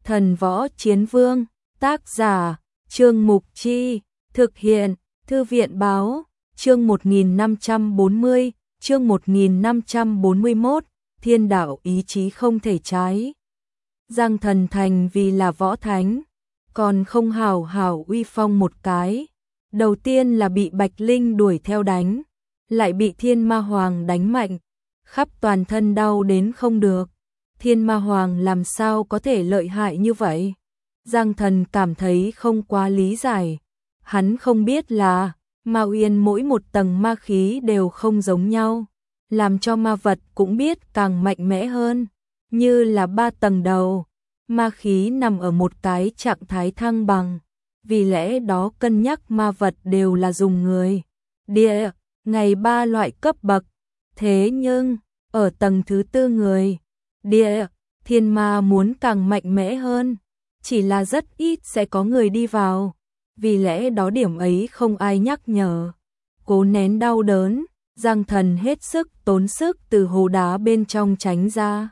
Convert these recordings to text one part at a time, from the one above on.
Thần Võ Chiến Vương, tác giả, Trương Mục Chi, thực hiện, Thư viện Báo, chương 1540, chương 1541, thiên đạo ý chí không thể trái. Giang Thần thành vì là võ thánh, còn không hào hào uy phong một cái. Đầu tiên là bị Bạch Linh đuổi theo đánh, lại bị Thiên Ma Hoàng đánh mạnh, khắp toàn thân đau đến không được. Thiên Ma Hoàng làm sao có thể lợi hại như vậy? Giang Thần cảm thấy không quá lý giải. Hắn không biết là Ma Uyên mỗi một tầng ma khí đều không giống nhau, làm cho ma vật cũng biết càng mạnh mẽ hơn, như là 3 tầng đầu. Ma khí nằm ở một cái trạng thái thăng bằng, vì lẽ đó cân nhắc ma vật đều là dùng người, địa, ngày 3 loại cấp bậc. Thế nhưng, ở tầng thứ 4 người, địa, thiên ma muốn càng mạnh mẽ hơn, chỉ là rất ít sẽ có người đi vào, vì lẽ đó điểm ấy không ai nhắc nhở. Cố nén đau đớn, Giang Thần hết sức tốn sức từ hố đá bên trong tránh ra.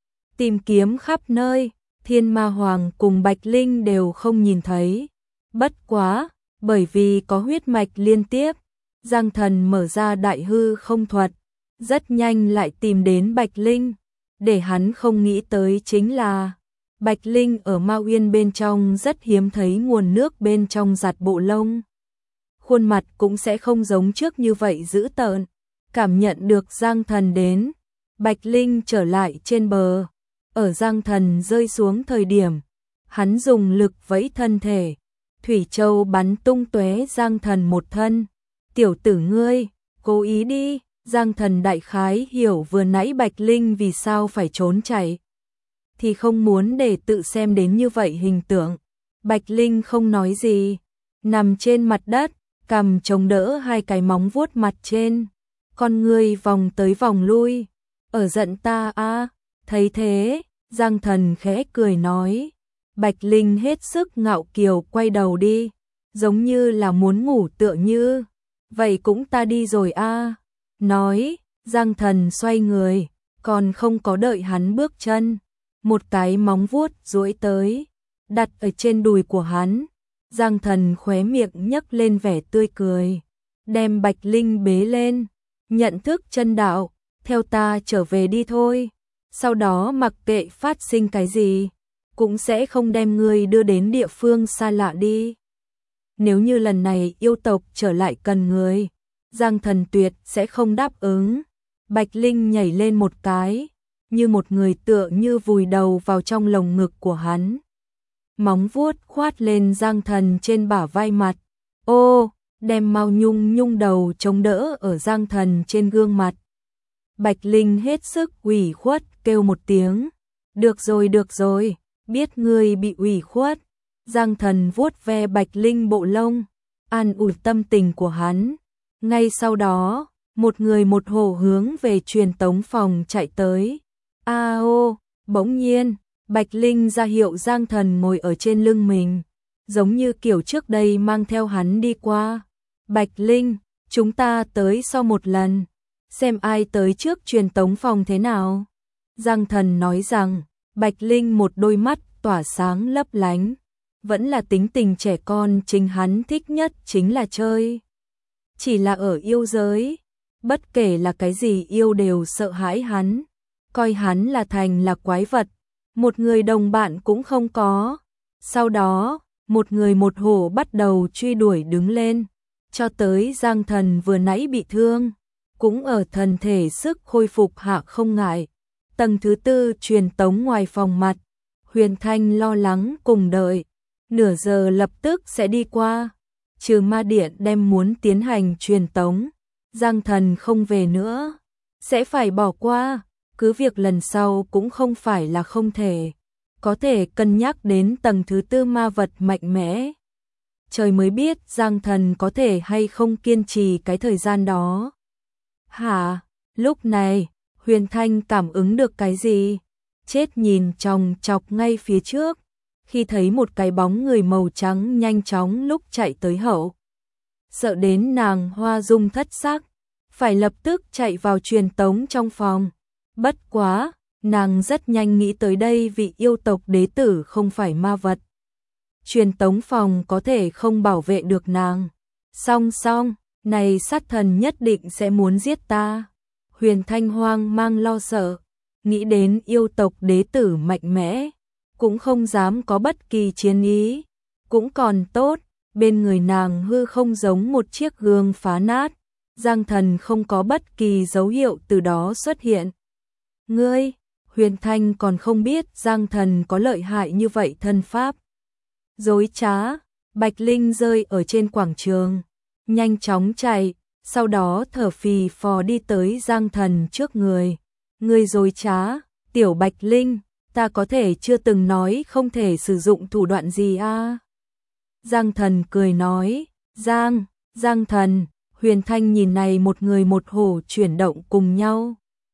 Tìm kiếm khắp nơi, Thiên Ma Hoàng cùng Bạch Linh đều không nhìn thấy. Bất quá, bởi vì có huyết mạch liên tiếp, Giang Thần mở ra đại hư không thuật, rất nhanh lại tìm đến Bạch Linh. Để hắn không nghĩ tới chính là Bạch Linh ở Ma Uyên bên trong rất hiếm thấy nguồn nước bên trong giặt bộ lông. Khuôn mặt cũng sẽ không giống trước như vậy dữ tợn. Cảm nhận được Giang Thần đến, Bạch Linh trở lại trên bờ. Ở Giang Thần rơi xuống thời điểm, hắn dùng lực vẫy thân thể, thủy châu bắn tung tóe Giang Thần một thân. Tiểu tử ngươi, cố ý đi. Giang Thần đại khái hiểu vừa nãy Bạch Linh vì sao phải trốn chạy, thì không muốn để tự xem đến như vậy hình tượng. Bạch Linh không nói gì, nằm trên mặt đất, cầm chống đỡ hai cái móng vuốt mặt trên, con người vòng tới vòng lui. Ở giận ta à? Thấy thế, Giang Thần khẽ cười nói. Bạch Linh hết sức ngạo kiều quay đầu đi, giống như là muốn ngủ tựa như. Vậy cũng ta đi rồi à? Nói, Giang Thần xoay người, còn không có đợi hắn bước chân, một cái móng vuốt duỗi tới, đặt ở trên đùi của hắn. Giang Thần khóe miệng nhấc lên vẻ tươi cười, đem Bạch Linh bế lên, nhận thức chân đạo, theo ta trở về đi thôi. Sau đó mặc kệ phát sinh cái gì, cũng sẽ không đem ngươi đưa đến địa phương xa lạ đi. Nếu như lần này yêu tộc trở lại cần người, Giang Thần tuyệt sẽ không đáp ứng. Bạch Linh nhảy lên một cái, như một người tựa như vùi đầu vào trong lồng ngực của hắn. Móng vuốt khoát lên Giang Thần trên bả vai mặt. Ô, đem mau nhung nhung đầu chống đỡ ở Giang Thần trên gương mặt. Bạch Linh hết sức ủy khuất kêu một tiếng. Được rồi, biết ngươi bị ủy khuất. Giang Thần vuốt ve Bạch Linh bộ lông, an ủi tâm tình của hắn. Ngay sau đó, một người một hổ hướng về truyền tống phòng chạy tới. Bỗng nhiên, Bạch Linh ra hiệu Giang Thần ngồi ở trên lưng mình, giống như kiểu trước đây mang theo hắn đi qua. Bạch Linh, chúng ta tới sau một lần, xem ai tới trước truyền tống phòng thế nào. Giang Thần nói rằng, Bạch Linh một đôi mắt tỏa sáng lấp lánh, vẫn là tính tình trẻ con, chính hắn thích nhất chính là chơi. Chỉ là ở yêu giới, bất kể là cái gì yêu đều sợ hãi hắn, coi hắn là thành là quái vật, một người đồng bạn cũng không có. Sau đó, một người một hổ bắt đầu truy đuổi đứng lên, cho tới Giang Thần vừa nãy bị thương, cũng ở thần thể sức khôi phục hạ không ngại. Tầng thứ 4 truyền tống ngoài phòng mặt, Huyền Thanh lo lắng cùng đợi, nửa giờ lập tức sẽ đi qua. Trừ ma điện đem muốn tiến hành truyền tống, Giang Thần không về nữa, sẽ phải bỏ qua, cứ việc lần sau cũng không phải là không thể, có thể cân nhắc đến tầng thứ 4 ma vật mạnh mẽ. Trời mới biết Giang Thần có thể hay không kiên trì cái thời gian đó. Hả? Lúc này, Huyền Thanh cảm ứng được cái gì? Chết nhìn chòng chọc ngay phía trước, khi thấy một cái bóng người màu trắng nhanh chóng lúc chạy tới hậu. Sợ đến nàng hoa dung thất sắc, phải lập tức chạy vào truyền tống trong phòng. Bất quá, Nàng rất nhanh nghĩ tới đây, vị yêu tộc đế tử không phải ma vật. Truyền tống phòng có thể không bảo vệ được nàng. Song, này sát thần nhất định sẽ muốn giết ta. Huyền Thanh hoang mang lo sợ, nghĩ đến yêu tộc đế tử mạnh mẽ, cũng không dám có bất kỳ chiến ý. Cũng còn tốt, bên người nàng hư không giống một chiếc gương phá nát, Giang Thần không có bất kỳ dấu hiệu từ đó xuất hiện. Ngươi, Huyền Thanh còn không biết Giang Thần có lợi hại như vậy thân pháp. Dối trá, Bạch Linh rơi ở trên quảng trường, nhanh chóng chạy, sau đó thở phì phò đi tới Giang Thần trước người. Ngươi dối trá, tiểu Bạch Linh, ta có thể chưa từng nói không thể sử dụng thủ đoạn gì a? Giang Thần cười nói, Giang Thần, Huyền Thanh nhìn này một người một hổ chuyển động cùng nhau.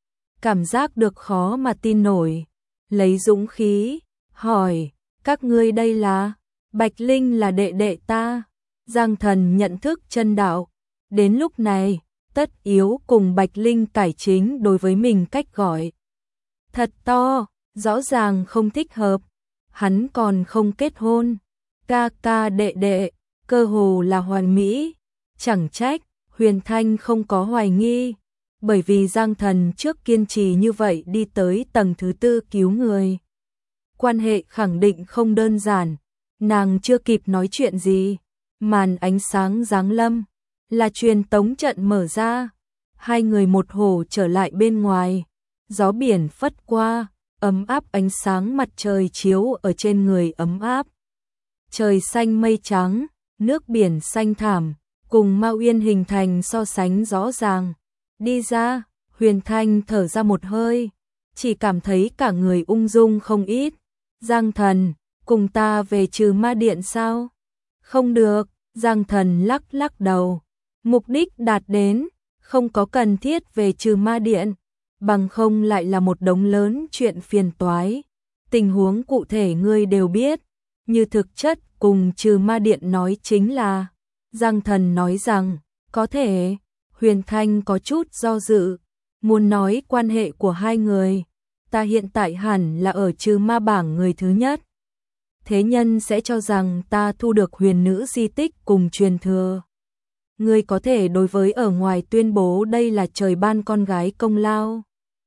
Cảm giác được khó mà tin nổi, lấy dũng khí, hỏi, các ngươi đây là? Bạch Linh là đệ đệ ta. Giang Thần nhận thức chân đạo, đến lúc này, tất yếu cùng Bạch Linh cải chính đối với mình cách gọi. Thật to, rõ ràng không thích hợp, hắn còn không kết hôn. Ca ca đệ đệ, cơ hồ là hoàn mỹ, chẳng trách, Huyền Thanh không có hoài nghi, bởi vì Giang Thần trước kiên trì như vậy đi tới tầng thứ 4 cứu người. Quan hệ khẳng định không đơn giản, nàng chưa kịp nói chuyện gì, màn ánh sáng giáng lâm, là truyền tống trận mở ra, hai người một hổ trở lại bên ngoài, gió biển phất qua, ấm áp ánh sáng mặt trời chiếu ở trên người ấm áp. Trời xanh mây trắng, nước biển xanh thẳm, cùng Mao Uyên hình thành so sánh rõ ràng. Đi ra, Huyền Thanh thở ra một hơi, chỉ cảm thấy cả người ung dung không ít. Giang Thần, cùng ta về trừ ma điện sao? Không được, Giang Thần lắc đầu. Mục đích đạt đến, không có cần thiết về trừ ma điện, bằng không lại là một đống lớn chuyện phiền toái. Tình huống cụ thể ngươi đều biết, như thực chất cùng trừ ma điện nói chính là. Giang Thần nói rằng, có thể. Huyền Thanh có chút do dự, muốn nói quan hệ của hai người. Ta hiện tại hẳn là ở trừ ma bảng người thứ nhất. Thế nhân sẽ cho rằng ta thu được huyền nữ di tích cùng truyền thừa. Ngươi có thể đối với ở ngoài tuyên bố đây là trời ban con gái công lao.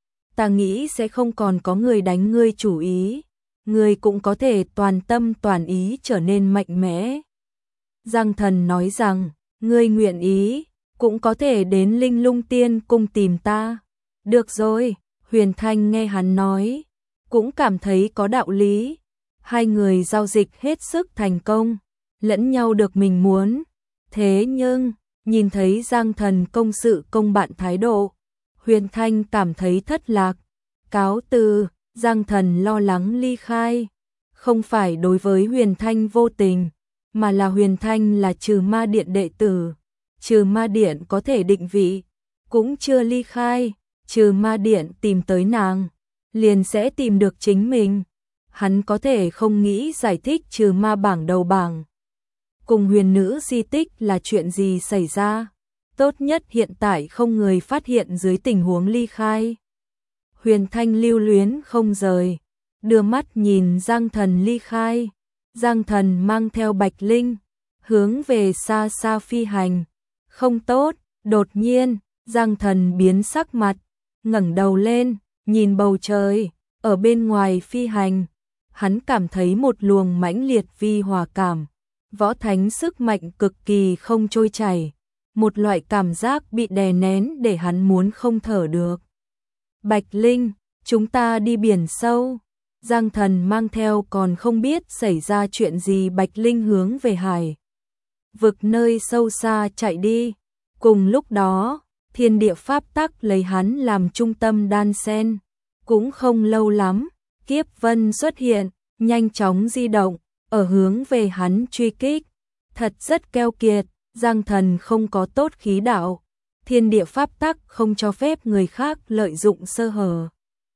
Ta nghĩ sẽ không còn có người đánh ngươi chủ ý. Ngươi cũng có thể toàn tâm toàn ý trở nên mạnh mẽ. Giang Thần nói rằng, ngươi nguyện ý, cũng có thể đến Linh Lung Tiên cung tìm ta. Được rồi, Huyền Thanh nghe hắn nói, cũng cảm thấy có đạo lý. Hai người giao dịch hết sức thành công, lẫn nhau được mình muốn. Thế nhưng, nhìn thấy Giang Thần công sự công bạn thái độ, Huyền Thanh cảm thấy thất lạc. Cáo từ, Giang Thần lo lắng ly khai. Không phải đối với Huyền Thanh vô tình, mà là Huyền Thanh là trừ ma điện đệ tử. Trừ ma điện có thể định vị, cũng chưa ly khai, trừ ma điện tìm tới nàng, liền sẽ tìm được chính mình. Hắn có thể không nghĩ giải thích trừ ma bảng đầu bảng. Cùng huyền nữ di tích là chuyện gì xảy ra? Tốt nhất hiện tại không người phát hiện dưới tình huống ly khai. Huyền Thanh lưu luyến không rời, đưa mắt nhìn Giang Thần ly khai. Giang Thần mang theo Bạch Linh, hướng về xa xa phi hành. Không tốt, đột nhiên, Giang Thần biến sắc mặt, ngẩng đầu lên, nhìn bầu trời, ở bên ngoài phi hành. Hắn cảm thấy một luồng mãnh liệt vi hòa cảm, võ thánh sức mạnh cực kỳ không trôi chảy, một loại cảm giác bị đè nén để hắn muốn không thở được. Bạch Linh, chúng ta đi biển sâu. Giang Thần mang theo còn không biết xảy ra chuyện gì Bạch Linh hướng về hải vực nơi sâu xa chạy đi. Cùng lúc đó, thiên địa pháp tắc lấy hắn làm trung tâm đan sen. Cũng không lâu lắm, Kiếp Vân xuất hiện, nhanh chóng di động, ở hướng về hắn truy kích. Thật rất keo kiệt, Giang Thần không có tốt khí đạo. Thiên địa pháp tắc không cho phép người khác lợi dụng sơ hở.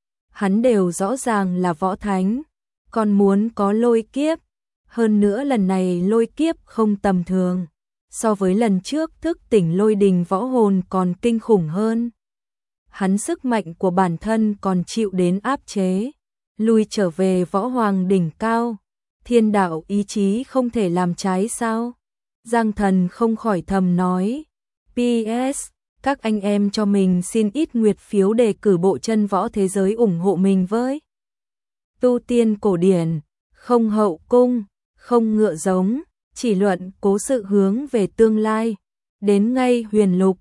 Hắn đều rõ ràng là võ thánh, còn muốn có lôi kiếp. Hơn nữa lần này lôi kiếp không tầm thường, so với lần trước thức tỉnh lôi đình võ hồn còn kinh khủng hơn. hắn sức mạnh của bản thân còn chịu đến áp chế, lui trở về võ hoàng đỉnh cao. Thiên đạo ý chí không thể làm trái sao? Giang Thần không khỏi thầm nói. PS, các anh em cho mình xin ít nguyệt phiếu để cử bộ chân võ thế giới ủng hộ mình với. Tu tiên cổ điển, không hậu cung, không ngựa giống, chỉ luận cố sự hướng về tương lai. Đến ngay huyền lục,